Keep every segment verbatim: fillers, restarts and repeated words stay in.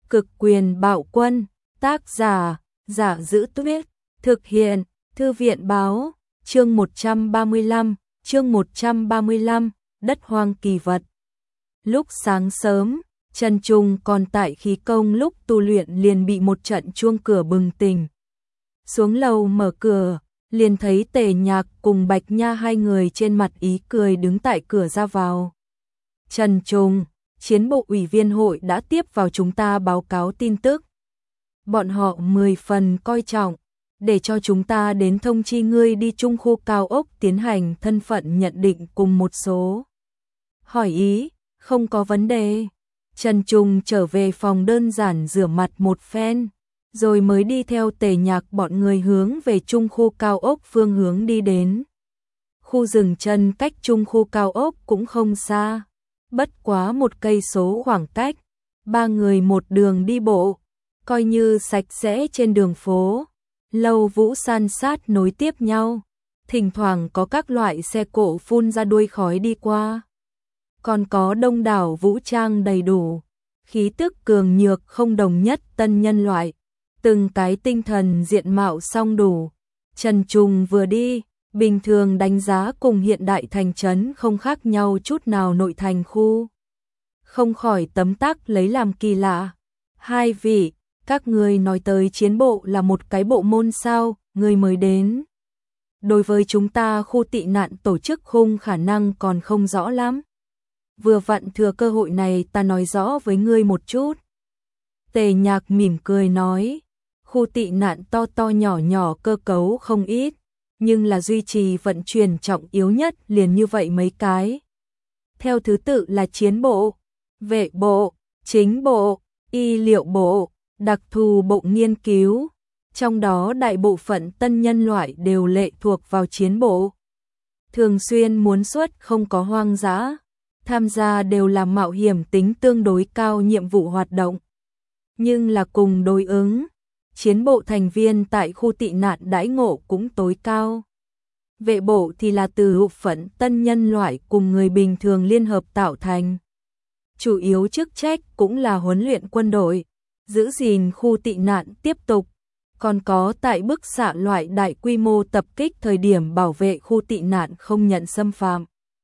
Cực quyền bạo quân, tác giả, Giả Giữ Tuyết, thực hiện, Thư viện báo, chương một trăm ba mươi lăm, chương một trăm ba mươi lăm, đất hoang kỳ vật. Lúc sáng sớm, Trần Trung còn tại khí công lúc tu luyện liền bị một trận chuông cửa bừng tỉnh. Xuống lầu mở cửa, liền thấy Tề Nhạc cùng Bạch Nha hai người trên mặt ý cười đứng tại cửa ra vào. Trần Trung, chiến bộ ủy viên hội đã tiếp vào chúng ta báo cáo tin tức. Bọn họ mười phần coi trọng, để cho chúng ta đến thông chi ngươi đi chung khu cao ốc tiến hành thân phận nhận định cùng một số. Hỏi ý, không có vấn đề. Trần Trung trở về phòng đơn giản rửa mặt một phen, rồi mới đi theo Tề Nhạc bọn người hướng về chung khu cao ốc phương hướng đi đến. Khu rừng chân cách chung khu cao ốc cũng không xa, bất quá một cây số khoảng cách, ba người một đường đi bộ, coi như sạch sẽ trên đường phố. Lầu vũ san sát nối tiếp nhau, thỉnh thoảng có các loại xe cộ phun ra đuôi khói đi qua. Còn có đông đảo vũ trang đầy đủ, khí tức cường nhược không đồng nhất tân nhân loại, từng cái tinh thần diện mạo song đủ. Trần Trung vừa đi, bình thường đánh giá cùng hiện đại thành trấn không khác nhau chút nào nội thành khu. Không khỏi tấm tắc lấy làm kỳ lạ. Hai vị, các người nói tới chiến bộ là một cái bộ môn sao, người mới đến. Đối với chúng ta khu tị nạn tổ chức khung khả năng còn không rõ lắm. Vừa vặn thừa cơ hội này ta nói rõ với ngươi một chút. Tề Nhạc mỉm cười nói, khu tị nạn to to nhỏ nhỏ cơ cấu không ít, nhưng là duy trì vận chuyển trọng yếu nhất liền như vậy mấy cái. Theo thứ tự là chiến bộ, vệ bộ, chính bộ, y liệu bộ, đặc thù bộ nghiên cứu, trong đó đại bộ phận tân nhân loại đều lệ thuộc vào chiến bộ. Thường xuyên muốn xuất không có hoang dã, tham gia đều là mạo hiểm tính tương đối cao nhiệm vụ hoạt động. Nhưng là cùng đối ứng, chiến bộ thành viên tại khu tị nạn đãi ngộ cũng tối cao. Vệ bộ thì là từ bộ phận tân nhân loại cùng người bình thường liên hợp tạo thành. Chủ yếu chức trách cũng là huấn luyện quân đội, giữ gìn khu tị nạn tiếp tục, còn có tại bức xạ loại đại quy mô tập kích thời điểm bảo vệ khu tị nạn không nhận xâm phạm.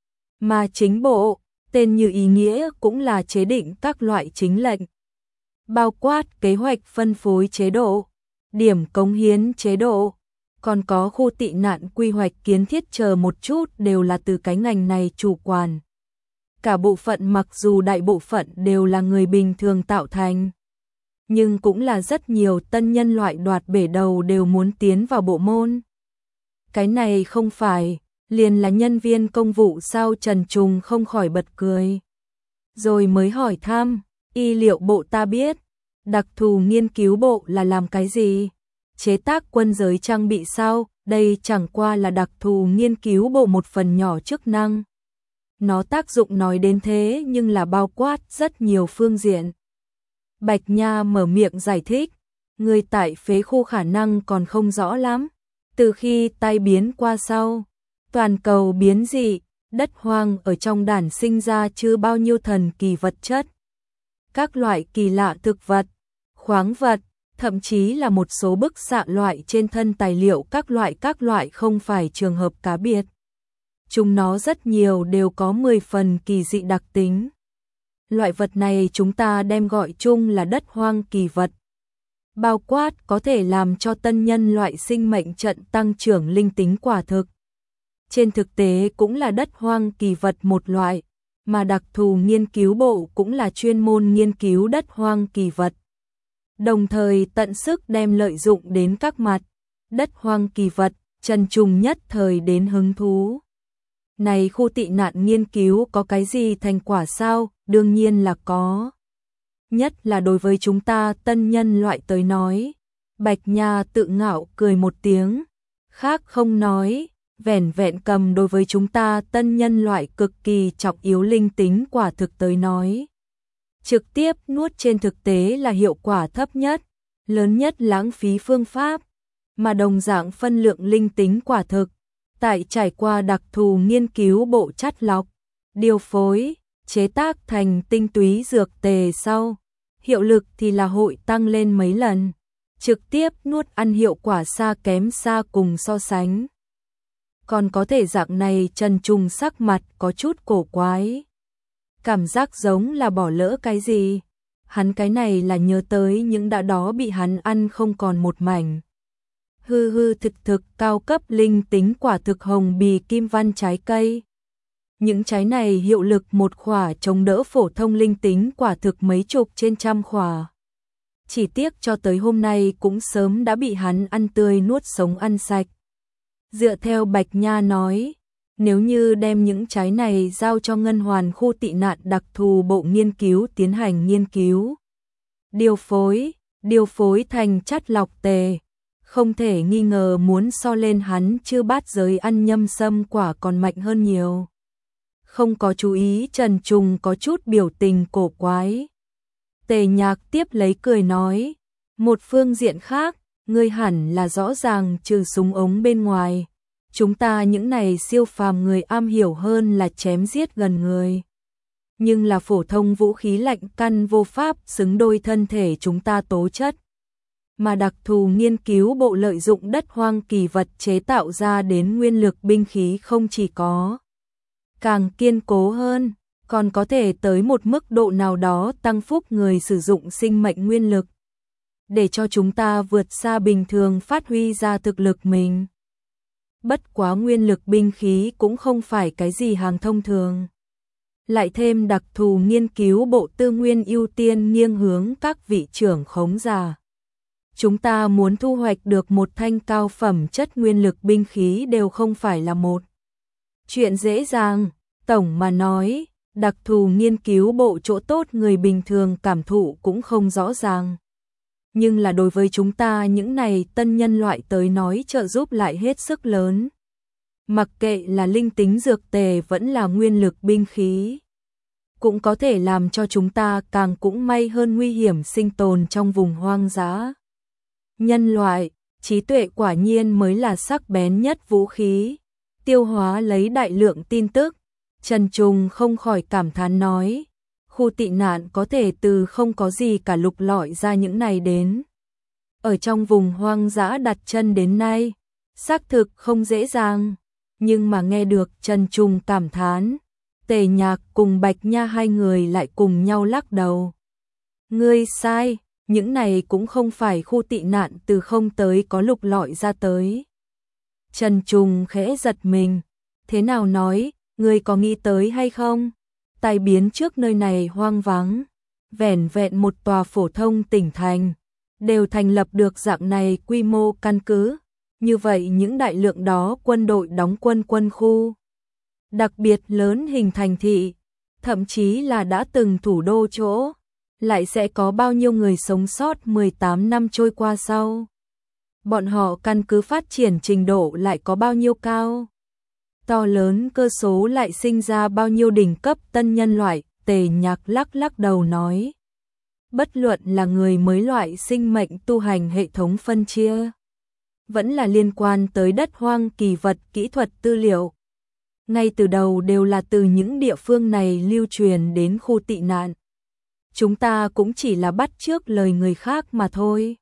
Mà chính bộ, tên như ý nghĩa cũng là chế định các loại chính lệnh, bao quát kế hoạch phân phối chế độ, điểm cống hiến chế độ, còn có khu tị nạn quy hoạch kiến thiết chờ một chút đều là từ cái ngành này chủ quản. Cả bộ phận mặc dù đại bộ phận đều là người bình thường tạo thành, nhưng cũng là rất nhiều tân nhân loại đoạt bể đầu đều muốn tiến vào bộ môn. Cái này không phải, liền là nhân viên công vụ sao? Trần Trung không khỏi bật cười. Rồi mới hỏi thăm, y liệu bộ ta biết, đặc thù nghiên cứu bộ là làm cái gì? Chế tác quân giới trang bị sao? Đây chẳng qua là đặc thù nghiên cứu bộ một phần nhỏ chức năng. Nó tác dụng nói đến thế nhưng là bao quát rất nhiều phương diện. Bạch Nha mở miệng giải thích, người tại phế khu khả năng còn không rõ lắm. Từ khi tai biến qua sau, toàn cầu biến dị, đất hoang ở trong đàn sinh ra chưa bao nhiêu thần kỳ vật chất. Các loại kỳ lạ thực vật, khoáng vật, thậm chí là một số bức xạ loại trên thân tài liệu các loại các loại không phải trường hợp cá biệt. Chúng nó rất nhiều đều có mười phần kỳ dị đặc tính. Loại vật này chúng ta đem gọi chung là đất hoang kỳ vật. Bao quát có thể làm cho tân nhân loại sinh mệnh trận tăng trưởng linh tính quả thực. Trên thực tế cũng là đất hoang kỳ vật một loại, mà đặc thù nghiên cứu bộ cũng là chuyên môn nghiên cứu đất hoang kỳ vật. Đồng thời tận sức đem lợi dụng đến các mặt. Đất hoang kỳ vật, Trần Trung nhất thời đến hứng thú. Này khu tị nạn nghiên cứu có cái gì thành quả sao? Đương nhiên là có. Nhất là đối với chúng ta tân nhân loại tới nói. Bạch Nha tự ngạo cười một tiếng. Khác không nói, vẻn vẹn cầm đối với chúng ta tân nhân loại cực kỳ trọng yếu linh tính quả thực tới nói. Trực tiếp nuốt trên thực tế là hiệu quả thấp nhất, lớn nhất lãng phí phương pháp, mà đồng dạng phân lượng linh tính quả thực. Tại trải qua đặc thù nghiên cứu bộ chắt lọc, điều phối, chế tác thành tinh túy dược tề sau, hiệu lực thì là hội tăng lên mấy lần, trực tiếp nuốt ăn hiệu quả xa kém xa cùng so sánh. Còn có thể dạng này Trần Trùng sắc mặt có chút cổ quái. Cảm giác giống là bỏ lỡ cái gì. Hắn cái này là nhớ tới những đã đó bị hắn ăn không còn một mảnh. Hư hư thực thực cao cấp linh tính quả thực hồng bì kim văn trái cây. Những trái này hiệu lực một khỏa chống đỡ phổ thông linh tính quả thực mấy chục trên trăm khỏa. Chỉ tiếc cho tới hôm nay cũng sớm đã bị hắn ăn tươi nuốt sống ăn sạch. Dựa theo Bạch Nha nói, nếu như đem những trái này giao cho Ngân Hoàn khu tị nạn đặc thù bộ nghiên cứu tiến hành nghiên cứu, điều phối, điều phối thành chất lọc tề, không thể nghi ngờ muốn so lên hắn chư bát giới ăn nhâm sâm quả còn mạnh hơn nhiều. Không có chú ý Trần Trùng có chút biểu tình cổ quái. Tề Nhạc tiếp lấy cười nói, một phương diện khác, ngươi hẳn là rõ ràng trừ súng ống bên ngoài. Chúng ta những này siêu phàm người am hiểu hơn là chém giết gần người. Nhưng là phổ thông vũ khí lạnh căn vô pháp xứng đôi thân thể chúng ta tố chất. Mà đặc thù nghiên cứu bộ lợi dụng đất hoang kỳ vật chế tạo ra đến nguyên lực binh khí không chỉ có càng kiên cố hơn, còn có thể tới một mức độ nào đó tăng phúc người sử dụng sinh mệnh nguyên lực, để cho chúng ta vượt xa bình thường phát huy ra thực lực mình. Bất quá nguyên lực binh khí cũng không phải cái gì hàng thông thường. Lại thêm đặc thù nghiên cứu bộ tư nguyên ưu tiên nghiêng hướng các vị trưởng khống giả. Chúng ta muốn thu hoạch được một thanh cao phẩm chất nguyên lực binh khí đều không phải là một chuyện dễ dàng. Tổng mà nói, đặc thù nghiên cứu bộ chỗ tốt người bình thường cảm thụ cũng không rõ ràng. Nhưng là đối với chúng ta những này tân nhân loại tới nói trợ giúp lại hết sức lớn. Mặc kệ là linh tính dược tề vẫn là nguyên lực binh khí, cũng có thể làm cho chúng ta càng cũng may hơn nguy hiểm sinh tồn trong vùng hoang dã. Nhân loại, trí tuệ quả nhiên mới là sắc bén nhất vũ khí. Tiêu hóa lấy đại lượng tin tức, Trần Trùng không khỏi cảm thán nói, khu tị nạn có thể từ không có gì cả lục lọi ra những này đến. Ở trong vùng hoang dã đặt chân đến nay, xác thực không dễ dàng, nhưng mà nghe được Trần Trùng cảm thán, Tề Nhạc cùng Bạch Nha hai người lại cùng nhau lắc đầu. Ngươi sai, những này cũng không phải khu tị nạn từ không tới có lục lọi ra tới. Trần Trùng khẽ giật mình, thế nào nói, ngươi có nghĩ tới hay không? Tai biến trước nơi này hoang vắng, vẻn vẹn một tòa phổ thông tỉnh thành, đều thành lập được dạng này quy mô căn cứ. Như vậy những đại lượng đó quân đội đóng quân quân khu, đặc biệt lớn hình thành thị, thậm chí là đã từng thủ đô chỗ, lại sẽ có bao nhiêu người sống sót mười tám năm trôi qua sau. Bọn họ căn cứ phát triển trình độ lại có bao nhiêu cao. To lớn cơ số lại sinh ra bao nhiêu đỉnh cấp tân nhân loại. Tề Nhạc lắc lắc đầu nói. Bất luận là người mới loại sinh mệnh tu hành hệ thống phân chia, vẫn là liên quan tới đất hoang kỳ vật kỹ thuật tư liệu, ngay từ đầu đều là từ những địa phương này lưu truyền đến khu tị nạn. Chúng ta cũng chỉ là bắt chước lời người khác mà thôi.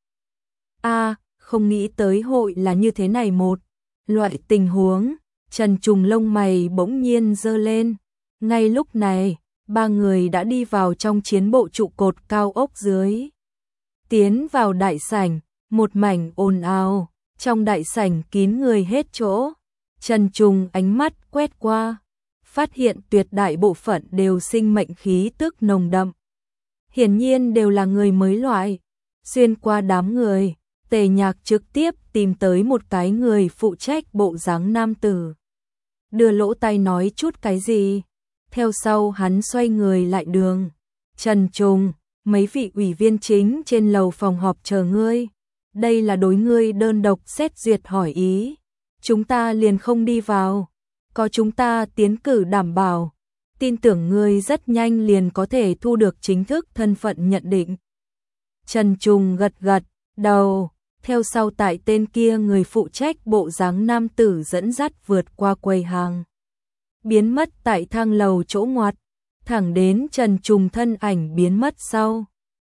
A, không nghĩ tới hội là như thế này một loại tình huống. Trần Trùng lông mày bỗng nhiên giơ lên. Ngay lúc này, ba người đã đi vào trong chiến bộ trụ cột cao ốc dưới. Tiến vào đại sảnh, một mảnh ồn ào, trong đại sảnh kín người hết chỗ. Trần Trùng ánh mắt quét qua, phát hiện tuyệt đại bộ phận đều sinh mệnh khí tức nồng đậm. Hiển nhiên đều là người mới loại. Xuyên qua đám người, Tề Nhạc trực tiếp tìm tới một cái người phụ trách bộ dáng nam tử. Đưa lỗ tai nói chút cái gì. Theo sau hắn xoay người lại đường. Trần Trùng, mấy vị ủy viên chính trên lầu phòng họp chờ ngươi. Đây là đối ngươi đơn độc xét duyệt hỏi ý. Chúng ta liền không đi vào. Có chúng ta tiến cử đảm bảo. Tin tưởng ngươi rất nhanh liền có thể thu được chính thức thân phận nhận định. Trần Trùng gật gật đầu. Theo sau tại tên kia người phụ trách bộ dáng nam tử dẫn dắt vượt qua quầy hàng, biến mất tại thang lầu chỗ ngoặt, thẳng đến Trần Trùng thân ảnh biến mất sau.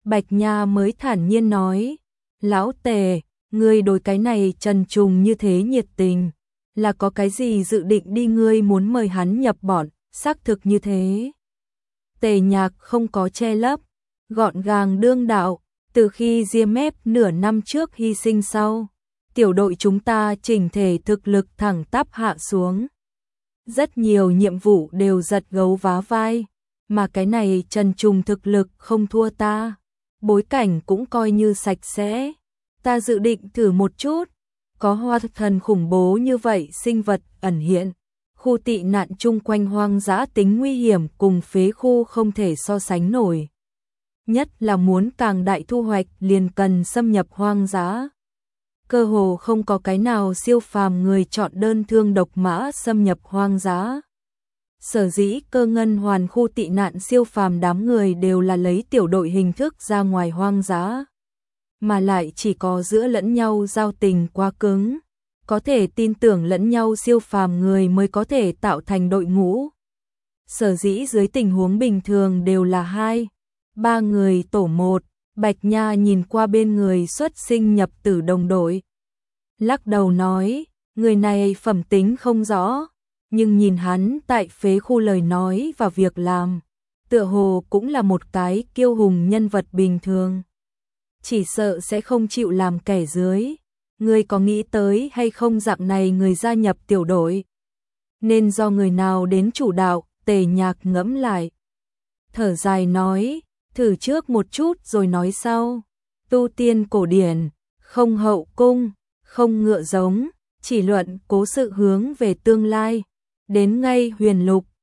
Bạch Nha mới thản nhiên nói, lão Tề, ngươi đối cái này Trần Trùng như thế nhiệt tình, là có cái gì dự định đi, ngươi muốn mời hắn nhập bọn, xác thực như thế. Tề Nhạc không có che lấp, gọn gàng đương đạo, từ khi Diêm Mép nửa năm trước hy sinh sau, tiểu đội chúng ta chỉnh thể thực lực thẳng tắp hạ xuống. Rất nhiều nhiệm vụ đều giật gấu vá vai, mà cái này Trần Trùng thực lực không thua ta, bối cảnh cũng coi như sạch sẽ. Ta dự định thử một chút, có hoa thần khủng bố như vậy sinh vật ẩn hiện, khu tị nạn chung quanh hoang dã tính nguy hiểm cùng phế khu không thể so sánh nổi. Nhất là muốn càng đại thu hoạch liền cần xâm nhập hoang dã. Cơ hồ không có cái nào siêu phàm người chọn đơn thương độc mã xâm nhập hoang dã. Sở dĩ Cơ Ngân Hoàn khu tị nạn siêu phàm đám người đều là lấy tiểu đội hình thức ra ngoài hoang dã, mà lại chỉ có giữa lẫn nhau giao tình quá cứng, có thể tin tưởng lẫn nhau siêu phàm người mới có thể tạo thành đội ngũ. Sở dĩ dưới tình huống bình thường đều là hai, ba người tổ một. Bạch Nha nhìn qua bên người xuất sinh nhập tử đồng đội, lắc đầu nói, người này phẩm tính không rõ, nhưng nhìn hắn tại phế khu lời nói và việc làm, tựa hồ cũng là một cái kiêu hùng nhân vật bình thường. Chỉ sợ sẽ không chịu làm kẻ dưới. Ngươi có nghĩ tới hay không dạng này người gia nhập tiểu đội? Nên do người nào đến chủ đạo? Tề Nhạc ngẫm lại, thở dài nói, thử trước một chút rồi nói sau. Tu tiên cổ điển, không hậu cung, không ngựa giống, chỉ luận cố sự hướng về tương lai. Đến ngay huyền lục,